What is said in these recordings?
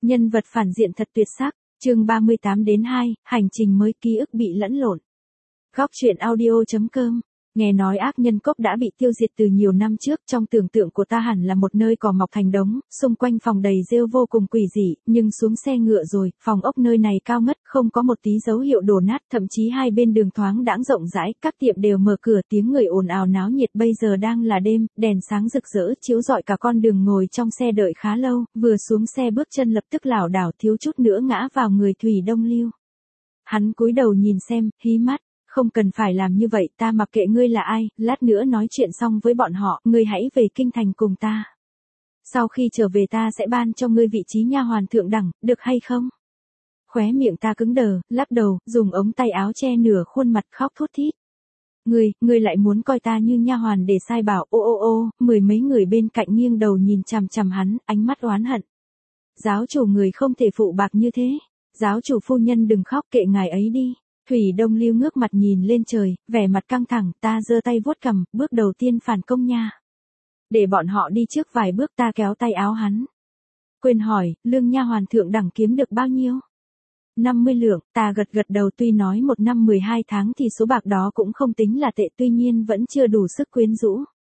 Nhân vật phản diện thật tuyệt sắc, chương 38-2, hành trình mới ký ức bị lẫn lộn. Góc truyện audio.com. Nghe nói ác nhân cốc đã bị tiêu diệt từ nhiều năm trước, trong tưởng tượng của ta hẳn là một nơi cỏ mọc thành đống, xung quanh phòng đầy rêu vô cùng quỷ dị, nhưng xuống xe ngựa rồi, phòng ốc nơi này cao ngất, không có một tí dấu hiệu đổ nát, thậm chí hai bên đường thoáng đãng rộng rãi, các tiệm đều mở cửa, tiếng người ồn ào náo nhiệt. Bây giờ đang là đêm, đèn sáng rực rỡ chiếu rọi cả con đường, ngồi trong xe đợi khá lâu, vừa xuống xe bước chân lập tức lảo đảo thiếu chút nữa ngã vào người Thủy Đông Lưu. Hắn cúi đầu nhìn xem, hí mắt. Không cần phải làm như vậy, ta mặc kệ ngươi là ai, lát nữa nói chuyện xong với bọn họ, ngươi hãy về kinh thành cùng ta. Sau khi trở về ta sẽ ban cho ngươi vị trí nha hoàn thượng đẳng, được hay không? Khóe miệng ta cứng đờ, lắc đầu, dùng ống tay áo che nửa khuôn mặt khóc thút thít. Ngươi lại muốn coi ta như nha hoàn để sai bảo, ô, mười mấy người bên cạnh nghiêng đầu nhìn chằm chằm hắn, ánh mắt oán hận. Giáo chủ người không thể phụ bạc như thế, giáo chủ phu nhân đừng khóc, kệ ngài ấy đi. Thủy Đông Lưu ngước mặt nhìn lên trời, vẻ mặt căng thẳng, ta giơ tay vuốt cằm, bước đầu tiên phản công nha. Để bọn họ đi trước vài bước, ta kéo tay áo hắn. Quên hỏi, lương nha hoàn thượng đẳng kiếm được bao nhiêu? 50 lượng, ta gật đầu, tuy nói 1 năm 12 tháng thì số bạc đó cũng không tính là tệ, tuy nhiên vẫn chưa đủ sức quyến rũ.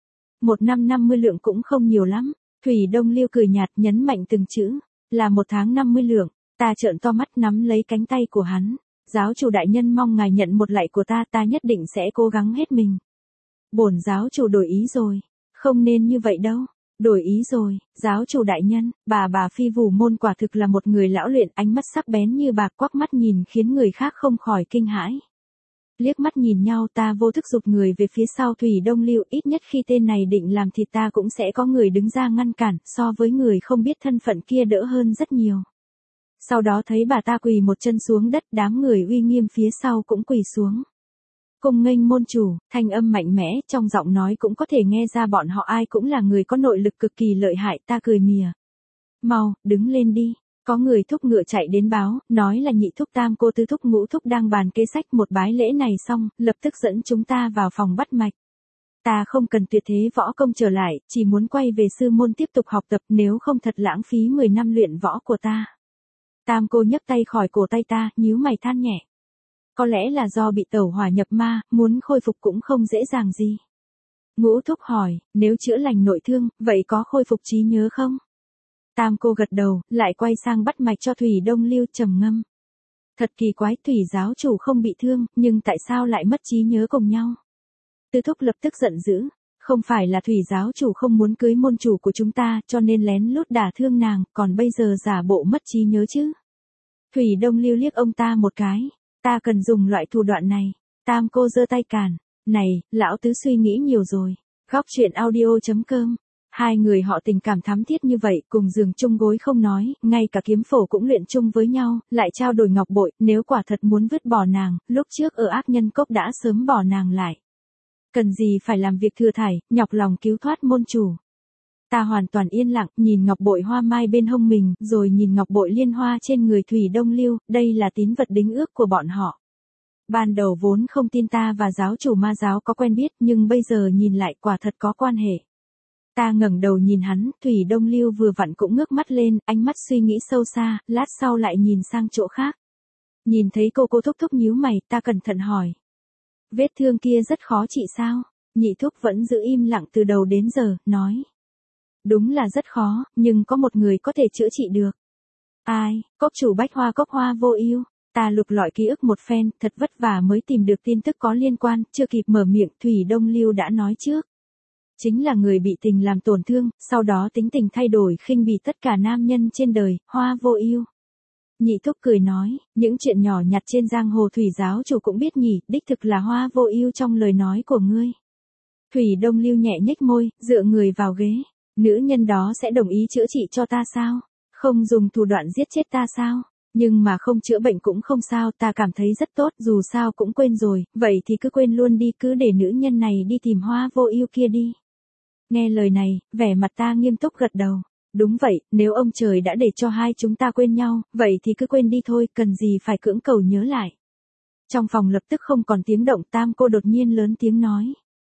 1 năm 50 lượng cũng không nhiều lắm. Thủy Đông Lưu cười nhạt, nhấn mạnh từng chữ, là 1 tháng 50 lượng, ta trợn to mắt nắm lấy cánh tay của hắn. Giáo chủ đại nhân mong ngài nhận một lạy của ta nhất định sẽ cố gắng hết mình. Bổn giáo chủ đổi ý rồi, không nên như vậy đâu, đổi ý rồi, giáo chủ đại nhân, bà Phi Vũ Môn quả thực là một người lão luyện, ánh mắt sắc bén như bạc, quắc mắt nhìn khiến người khác không khỏi kinh hãi. Liếc mắt nhìn nhau, ta vô thức giục người về phía sau Thủy Đông Lưu, ít nhất khi tên này định làm thịt ta cũng sẽ có người đứng ra ngăn cản, so với người không biết thân phận kia đỡ hơn rất nhiều. Sau đó thấy bà ta quỳ một chân xuống đất, đám người uy nghiêm phía sau cũng quỳ xuống. Cung nghênh môn chủ, thanh âm mạnh mẽ, trong giọng nói cũng có thể nghe ra bọn họ ai cũng là người có nội lực cực kỳ lợi hại, ta cười mỉa. Mau, đứng lên đi. Có người thúc ngựa chạy đến báo, nói là nhị thúc, tam cô, tứ thúc, ngũ thúc đang bàn kế sách. Một bái lễ này xong, lập tức dẫn chúng ta vào phòng bắt mạch. Ta không cần tuyệt thế võ công trở lại, chỉ muốn quay về sư môn tiếp tục học tập, nếu không thật lãng phí 10 năm luyện võ của ta. Tam cô nhấc tay khỏi cổ tay ta, nhíu mày than nhẹ. Có lẽ là do bị tẩu hỏa nhập ma, muốn khôi phục cũng không dễ dàng gì. Ngũ thúc hỏi, nếu chữa lành nội thương, vậy có khôi phục trí nhớ không? Tam cô gật đầu, lại quay sang bắt mạch cho Thủy Đông Lưu, trầm ngâm. Thật kỳ quái, Thủy giáo chủ không bị thương, nhưng tại sao lại mất trí nhớ cùng nhau? Tứ thúc lập tức giận dữ. Không phải là Thủy giáo chủ không muốn cưới môn chủ của chúng ta, cho nên lén lút đả thương nàng, còn bây giờ giả bộ mất trí nhớ chứ? Thủy Đông Lưu liếc ông ta một cái, ta cần dùng loại thủ đoạn này. Tam cô giơ tay cản, này, lão tứ suy nghĩ nhiều rồi. Góc truyện audio.com. Hai người họ tình cảm thắm thiết như vậy, cùng giường chung gối không nói, ngay cả kiếm phổ cũng luyện chung với nhau, lại trao đổi ngọc bội, nếu quả thật muốn vứt bỏ nàng, lúc trước ở ác nhân cốc đã sớm bỏ nàng lại. Cần gì phải làm việc thừa thải, nhọc lòng cứu thoát môn chủ. Ta hoàn toàn yên lặng, nhìn ngọc bội hoa mai bên hông mình, rồi nhìn ngọc bội liên hoa trên người Thủy Đông Lưu, đây là tín vật đính ước của bọn họ. Ban đầu vốn không tin ta và giáo chủ ma giáo có quen biết, nhưng bây giờ nhìn lại quả thật có quan hệ. Ta ngẩng đầu nhìn hắn, Thủy Đông Lưu vừa vặn cũng ngước mắt lên, ánh mắt suy nghĩ sâu xa, lát sau lại nhìn sang chỗ khác. Nhìn thấy cô thúc thúc nhíu mày, ta cẩn thận hỏi. Vết thương kia rất khó trị sao? Nhị thúc vẫn giữ im lặng từ đầu đến giờ, nói. Đúng là rất khó, nhưng có một người có thể chữa trị được. Ai? Cốc chủ Bách Hoa Cốc Hoa Vô Ưu. Ta lục lọi ký ức một phen, thật vất vả mới tìm được tin tức có liên quan, chưa kịp mở miệng, Thủy Đông Lưu đã nói trước. Chính là người bị tình làm tổn thương, sau đó tính tình thay đổi, khinh bỉ tất cả nam nhân trên đời, Hoa Vô Ưu. Nhị thúc cười nói, những chuyện nhỏ nhặt trên giang hồ Thủy giáo chủ cũng biết nhỉ, đích thực là Hoa Vô Ưu trong lời nói của ngươi. Thủy Đông Lưu nhẹ nhếch môi, dựa người vào ghế. Nữ nhân đó sẽ đồng ý chữa trị cho ta sao? Không dùng thủ đoạn giết chết ta sao? Nhưng mà không chữa bệnh cũng không sao, ta cảm thấy rất tốt, dù sao cũng quên rồi, vậy thì cứ quên luôn đi, cứ để nữ nhân này đi tìm Hoa Vô Ưu kia đi. Nghe lời này, vẻ mặt ta nghiêm túc gật đầu. Đúng vậy, nếu ông trời đã để cho hai chúng ta quên nhau, vậy thì cứ quên đi thôi, cần gì phải cưỡng cầu nhớ lại. Trong phòng lập tức không còn tiếng động, tam cô đột nhiên lớn tiếng nói.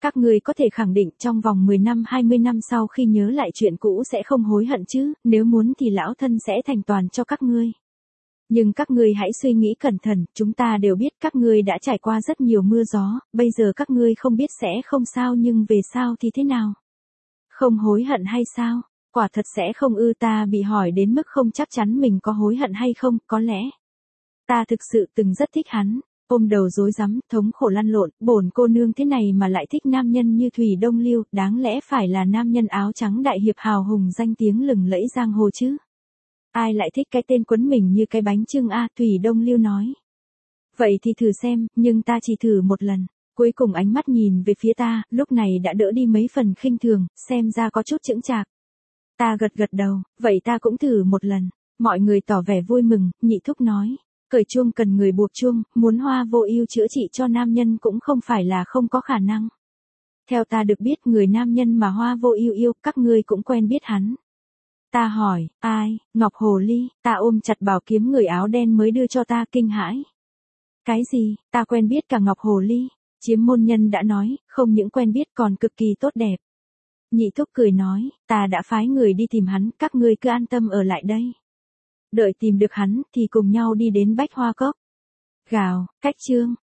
Các ngươi có thể khẳng định trong vòng 10 năm 20 năm sau khi nhớ lại chuyện cũ sẽ không hối hận chứ, nếu muốn thì lão thân sẽ thành toàn cho các ngươi. Nhưng các ngươi hãy suy nghĩ cẩn thận, chúng ta đều biết các ngươi đã trải qua rất nhiều mưa gió, bây giờ các ngươi không biết sẽ không sao nhưng về sau thì thế nào? Không hối hận hay sao? Quả thật sẽ không ta bị hỏi đến mức không chắc chắn mình có hối hận hay không, có lẽ. Ta thực sự từng rất thích hắn, ôm đầu rối rắm, thống khổ lăn lộn, bổn cô nương thế này mà lại thích nam nhân như Thủy Đông Lưu, đáng lẽ phải là nam nhân áo trắng đại hiệp hào hùng danh tiếng lừng lẫy giang hồ chứ. Ai lại thích cái tên quấn mình như cái bánh chưng a, Thủy Đông Lưu nói. Vậy thì thử xem, nhưng ta chỉ thử một lần. Cuối cùng ánh mắt nhìn về phía ta, lúc này đã đỡ đi mấy phần khinh thường, xem ra có chút chững chạc. Ta gật gật đầu, vậy ta cũng thử một lần. Mọi người tỏ vẻ vui mừng, Nhị Thúc nói. Cởi chuông cần người buộc chuông, muốn Hoa Vô Ưu chữa trị cho nam nhân cũng không phải là không có khả năng. Theo ta được biết người nam nhân mà Hoa Vô Ưu yêu, các ngươi cũng quen biết hắn. Ta hỏi, ai, Ngọc Hồ Ly, ta ôm chặt bảo kiếm người áo đen mới đưa cho ta kinh hãi. Cái gì, ta quen biết cả Ngọc Hồ Ly, Chiếm môn nhân đã nói, không những quen biết còn cực kỳ tốt đẹp. Nhị Thúc cười nói, ta đã phái người đi tìm hắn, các ngươi cứ an tâm ở lại đây. Đợi tìm được hắn, thì cùng nhau đi đến Bách Hoa Cốc. Gào, cách chương.